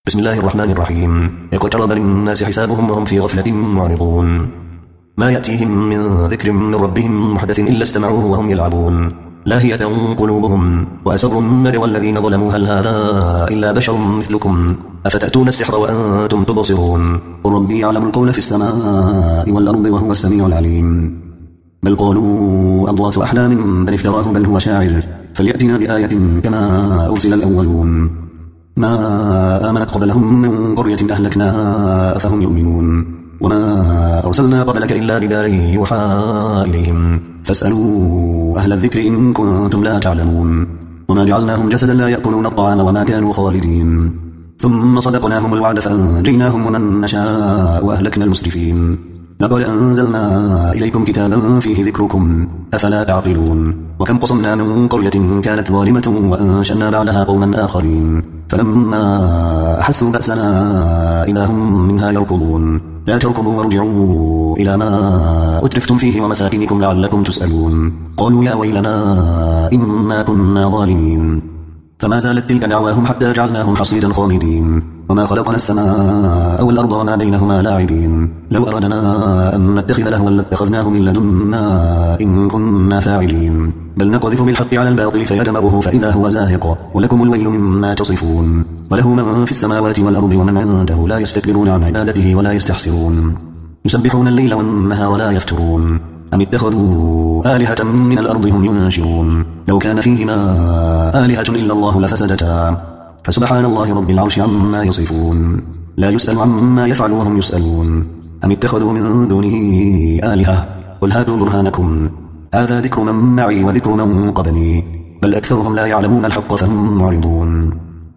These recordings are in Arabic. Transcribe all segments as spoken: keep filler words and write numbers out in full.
بسم الله الرحمن الرحيم. اقترب للناس حسابهم وهم في غفلة معرضون. ما يأتيهم من ذكر من ربهم محدث إلا استمعوه وهم يلعبون لاهية قلوبهم وأسروا النجوى والذين ظلموا هل هذا إلا بشر مثلكم أفتأتون السحر وأنتم تبصرون قل ربي يعلم القول في السماء والأرض وهو السميع العليم. بل قالوا أضغاث أحلام بل افتراه بل هو شاعر فليأتنا بآية كما أرسل الأولون. ما آمنت قبلهم من قرية أهلكناها أفهم يؤمنون. وما أرسلنا قبلك إلا رجالا يوحى إليهم فاسألوا أهل الذكر إن كنتم لا تعلمون. وما جعلناهم جسدا لا يأكلون الطعام وما كانوا خالدين ثم صدقناهم الوعد فأنجيناهم ومن نشاء وأهلكنا المسرفين. لقد أنزلنا إليكم كتابا فيه ذكركم أفلا تعقلون. وكم قصمنا من قرية كانت ظالمة وأنشأنا بعدها قوما آخرين فلما أحسوا بأسنا إذا هم منها يركضون. لا تركضوا وارجعوا إلى ما أترفتم فيه ومساكنكم لعلكم تسألون. قالوا يا ويلنا إنا كنا ظالمين. فما زالت تلك دعواهم حتى جعلناهم حصيدا خامدين. وما خلقنا السماء والأرض وما بينهما لاعبين. لو أردنا أن نتخذ لهوا لاتخذناه من لدنا إن كنا فاعلين. بل نقذف بالحق على الباطل فيدمغه فإذا هو زاهق ولكم الويل مما تصفون. وله من في السماوات والأرض ومن عنده لا يستكبرون عن عبادته ولا يستحسرون. يسبحون الليل والنهار ولا يفترون. أم اتخذوا آلهة من الأرض هم ينشرون. لو كان فيهما آلهة إلا الله لفسدتا فسبحان الله رب العرش عما يصفون. لا يسأل عما يفعل وهم يسألون. أم اتخذوا من دونه آلهة قل هاتوا برهانكم هذا ذكر من معي وذكر من قبلي بل أكثرهم لا يعلمون الحق فهم معرضون.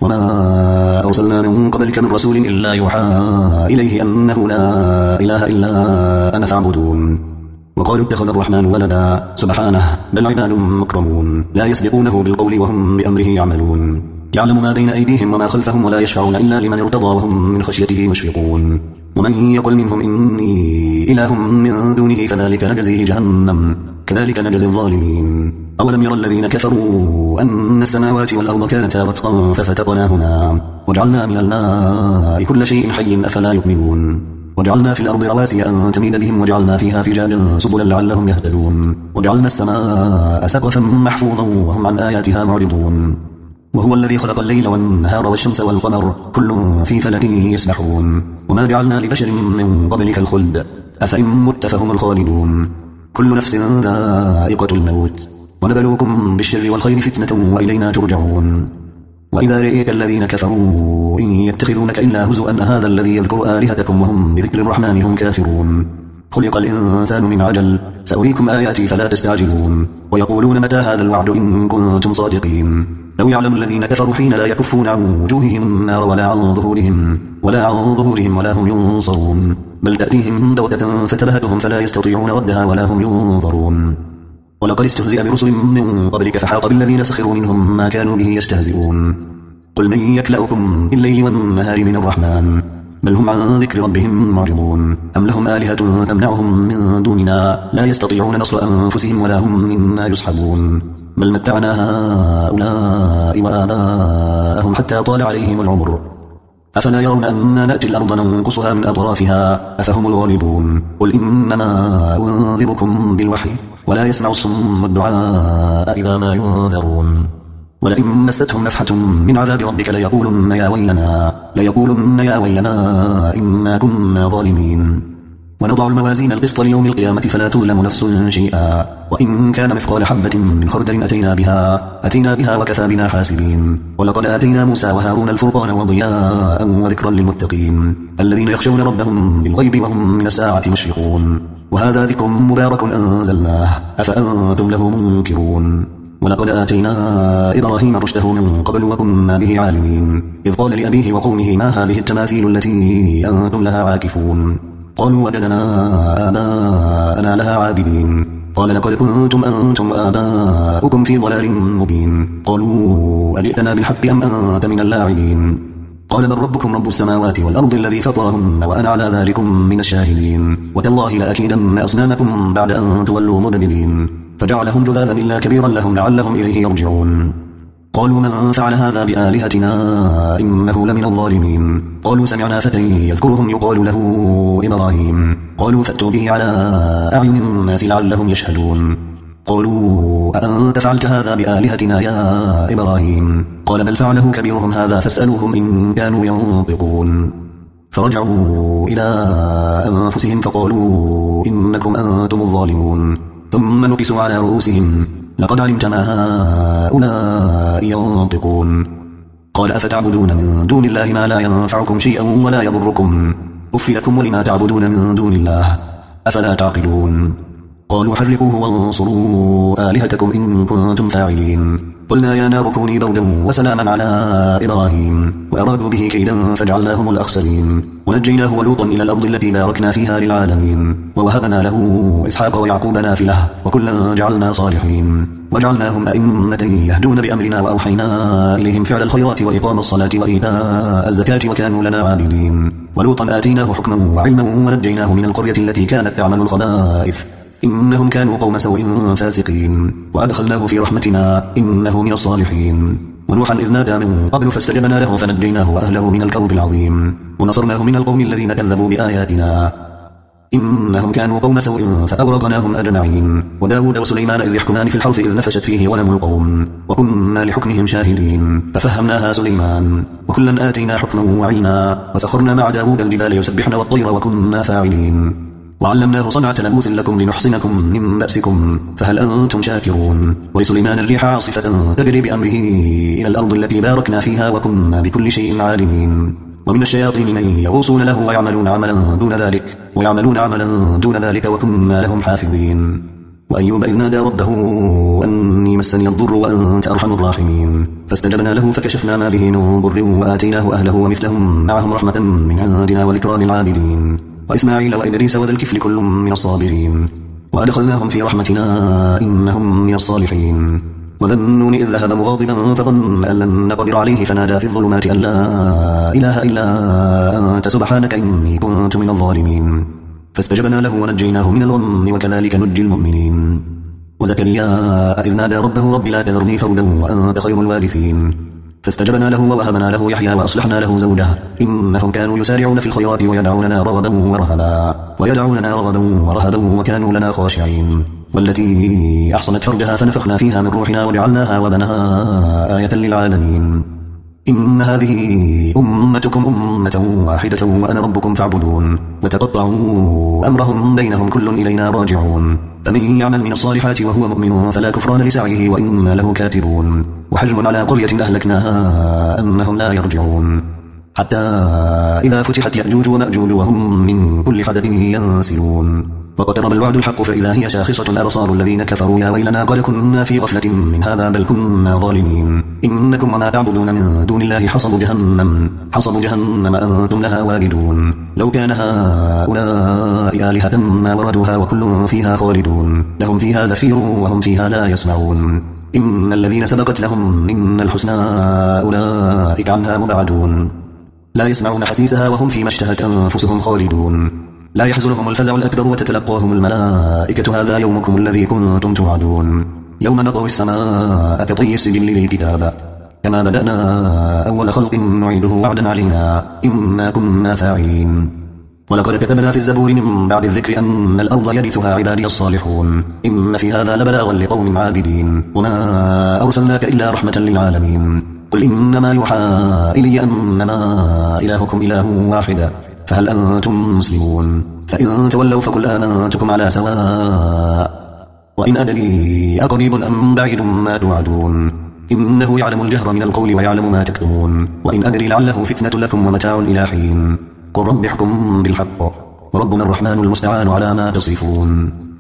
وما أرسلنا من قبلك من رسول إلا يوحى إليه أنه لا إله إلا أنا فاعبدون. وقالوا اتخذ الرحمن ولدا سبحانه بل عباد مكرمون لا يسبقونه بالقول وهم بأمره يعملون. يعلم ما بين أيديهم وما خلفهم ولا يشفعون إلا لمن ارتضى وهم من خشيته مشفقون. ومن يقل منهم إني إله من دونه فذلك نجزيه جهنم كذلك نجزي الظالمين. أولم يرى الذين كفروا أن السماوات والأرض كانتا رتقا ففتقناهما وجعلنا من الماء كل شيء حي أفلا يؤمنون. وجعلنا في الأرض رواسي أن تميد بهم وجعلنا فيها فجاجا سبلا لعلهم يهتدون. وجعلنا السماء سقفا محفوظا وهم عن آياتها معرضون. وهو الذي خلق الليل والنهار والشمس والقمر كل في فلك يسبحون. وما جعلنا لبشر من قبلك الخلد أفإن مت فهم الخالدون. كل نفس ذائقة الموت ونبلوكم بالشر والخير فتنة وإلينا ترجعون. وإذا رئيك الذين كفروا إن يتخذونك إلا هزؤا هذا الذي يذكر آلهتكم وهم بذكر الرحمن هم كافرون. خلق الإنسان من عجل سأريكم آياتي فلا تستعجلون. ويقولون متى هذا الوعد إن كنتم صادقين. لو يعلم الذين كفروا حين لا يكفون عن وجوههم النار ولا عن ظهورهم ولا عن ظهورهم ولا هم ينصرون. بل تأتيهم بغتة فتبهتهم فلا يستطيعون ردها ولا هم ينظرون. ولقد استهزئ برسل من قبلك فحاق بالذين سخروا منهم ما كانوا به يستهزئون. قل من يكلأكم بالليل والنهار من الرحمن بل هم عن ذكر ربهم معرضون. أم لهم آلهة تمنعهم من دوننا لا يستطيعون نصر أنفسهم ولا هم منا يسحبون. بل متعنا هؤلاء وآباءهم حتى طال عليهم العمر أفلا يرون أننا نأتي الأرض ننقصها من أطرافها أفهم الغالبون. قل إنما أنذركم بالوحي ولا يسمع الصم الدعاء إذا ما ينذرون. ولئن مستهم نفحة من عذاب ربك ليقولن يا ويلنا ليقولن يا ويلنا إنا كنا ظالمين. ونضع الموازين القسط ليوم القيامة فلا تظلم نفس شيئا وإن كان مثقال حبة من خردل أتينا بها أتينا بها وكفى بنا حاسبين. ولقد آتينا موسى وهارون الفرقان وضياء وذكرا للمتقين الذين يخشون ربهم بالغيب وهم من الساعة مشفقون. وهذا ذكر مبارك أنزلناه أفأنتم له منكرون. ولقد آتينا إبراهيم رشده من قبل وكنا به عالمين إذ قال لأبيه وقومه ما هذه التماثيل التي أنتم لها عاكفون. قالوا وجدنا آباءنا لها عابدين. قال لقد كنتم أنتم وآباؤكم في ضلال مبين. قالوا أجئتنا بالحق أم أنت من اللاعبين. قال بل ربكم رب السماوات والأرض الذي فطرهن وأنا على ذلكم من الشاهدين. وتالله لأكيدن أصنامكم بعد أن تولوا مدبرين. فجعلهم جذاذا إلا كبيرا لهم لعلهم إليه يرجعون. قالوا من فعل هذا بآلهتنا إنه لمن الظالمين. قالوا سمعنا فتى يذكرهم يقال له إبراهيم. قالوا فأتوا به على أعين الناس لعلهم يشهدون. قالوا أأنت فعلت هذا بآلهتنا يا إبراهيم؟ قال بل فعله كبيرهم هذا فاسألوهم إن كانوا ينطقون. فرجعوا إلى أنفسهم فقالوا إنكم أنتم الظالمون. ثم نكسوا على رؤوسهم لقد علمت ما هؤلاء ينطقون. قال أفتعبدون من دون الله ما لا ينفعكم شيئا ولا يضركم أف لكم ولما تعبدون من دون الله أفلا تعقلون. قالوا حرقوه وانصروا آلهتكم إن كنتم فاعلين. قلنا يا نار كوني بردا وسلاما على إبراهيم وأرادوا به كيدا فجعلناهم الأخسرين ونجيناه ولوطا إلى الأرض التي باركنا فيها للعالمين ووهبنا له إسحاق ويعقوب نافلة وكلا جعلنا صالحين وجعلناهم أئمة يهدون بأمرنا وأوحينا إليهم فعل الخيرات وإقام الصلاة وإيتاء الزكاة وكانوا لنا عابدين. ولوطا آتيناه حكما وعلما ونجيناه من القرية التي كانت تعمل الخبائث إنهم كانوا قوم سوء فاسقين وأدخلناه في رحمتنا إنه من الصالحين. ونوحا إذ نادى من قبل فاستجبنا له فنجيناه وأهله من الكرب العظيم ونصرناه من القوم الذين كذبوا بآياتنا إنهم كانوا قوم سوء فأغرقناهم أجمعين. وداود وسليمان إذ يحكمان في الحرث إذ نفشت فيه غنم القوم وكنا لحكمهم شاهدين ففهمناها سليمان وكلا آتينا حكما وعلما وسخرنا مع داود الجبال يسبحن والطير وكنا فاعلين. وعلمناه صنعة لبوس لكم لنحصنكم من بأسكم فهل أنتم شاكرون. ولسليمان الريح عاصفة تجري بأمره إلى الأرض التي باركنا فيها وكنا بكل شيء عالمين. ومن الشياطين من يغوصون له ويعملون عملا دون ذلك ويعملون عملا دون ذلك وكنا لهم حافظين. وأيوب إذ نادى ربه أني مسني الضر وأنت أرحم الراحمين فاستجبنا له فكشفنا ما به من ضر وآتيناه أهله ومثلهم معهم رحمة من عندنا وذكرى للعابدين. وإسماعيل وإدريس وذا الكفل كل من الصابرين وأدخلناهم في رحمتنا إنهم من الصالحين. وذا النون إذ ذهب مغاضبا فظن أن لن نقدر عليه فنادى في الظلمات أن لا إله إلا أنت سبحانك إني كنت من الظالمين فاستجبنا له ونجيناه من الغم وكذلك نجي المؤمنين. وزكريا إذ نادى ربه رب لا تذرني فردا وأنت خير الوارثين فاستجبنا له ووهبنا له يحيى وأصلحنا له زوجه إنهم كانوا يسارعون في الخيرات ويدعوننا رغبا ورهبا ويدعوننا رغبا ورهبا وكانوا لنا خاشعين. والتي أحصنت فرجها فنفخنا فيها من روحنا وجعلناها وبنها آية للعالمين. إن هذه أمتكم أمة واحدة وأنا ربكم فاعبدون. وتقطعوا أمرهم بينهم كل إلينا راجعون. فمن يعمل من الصالحات وهو مؤمن فلا كفران لسعيه وإنا له كاتبون. وحجم على قرية أهلكناها أنهم لا يرجعون حتى إذا فتحت يأجوج ومأجوج وهم من كل حدب ينسلون. وقترب الوعد الحق فإذا هي شاخصة أبصار الذين كفروا يا ويلنا قد كنا في غفلة من هذا بل كنا ظالمين. إنكم وما تعبدون من دون الله حصب جهنم حصب جهنم أنتم لها واردون. لو كان هؤلاء آلهة ما وردوها وكل فيها خالدون لهم فيها زفير وهم فيها لا يسمعون. إن الذين سبقت لهم إن الحسنى أولئك عنها مبعدون لا يسمعون حسيسها وهم فيما اشتهت أنفسهم خالدون. لا يحزنهم الفزع الأكبر وتتلقاهم الملائكة هذا يومكم الذي كنتم توعدون. يوم نطوي السماء كطي السجل للكتاب كما بدأنا أول خلق نعيده وعدا علينا إنا كنا فاعلين. ولقد كتبنا في الزبور من بعد الذكر أن الأرض يرثها عبادي الصالحون إن في هذا لبلاغا لقوم عابدين. وما أرسلناك إلا رحمة للعالمين. قل إنما يوحى إلي أنما إلهكم إله واحد فهل أنتم مسلمون؟ فإن تولوا فقل آمنتكم على سواء وإن أدري أقريب أم بعيد ما توعدون إنه يعلم الجهر من القول ويعلم ما تكتمون. وإن أدري لعله فتنة لكم ومتاع إلى حين. قل رب احكم بالحق وربنا الرحمن المستعان على ما تصفون.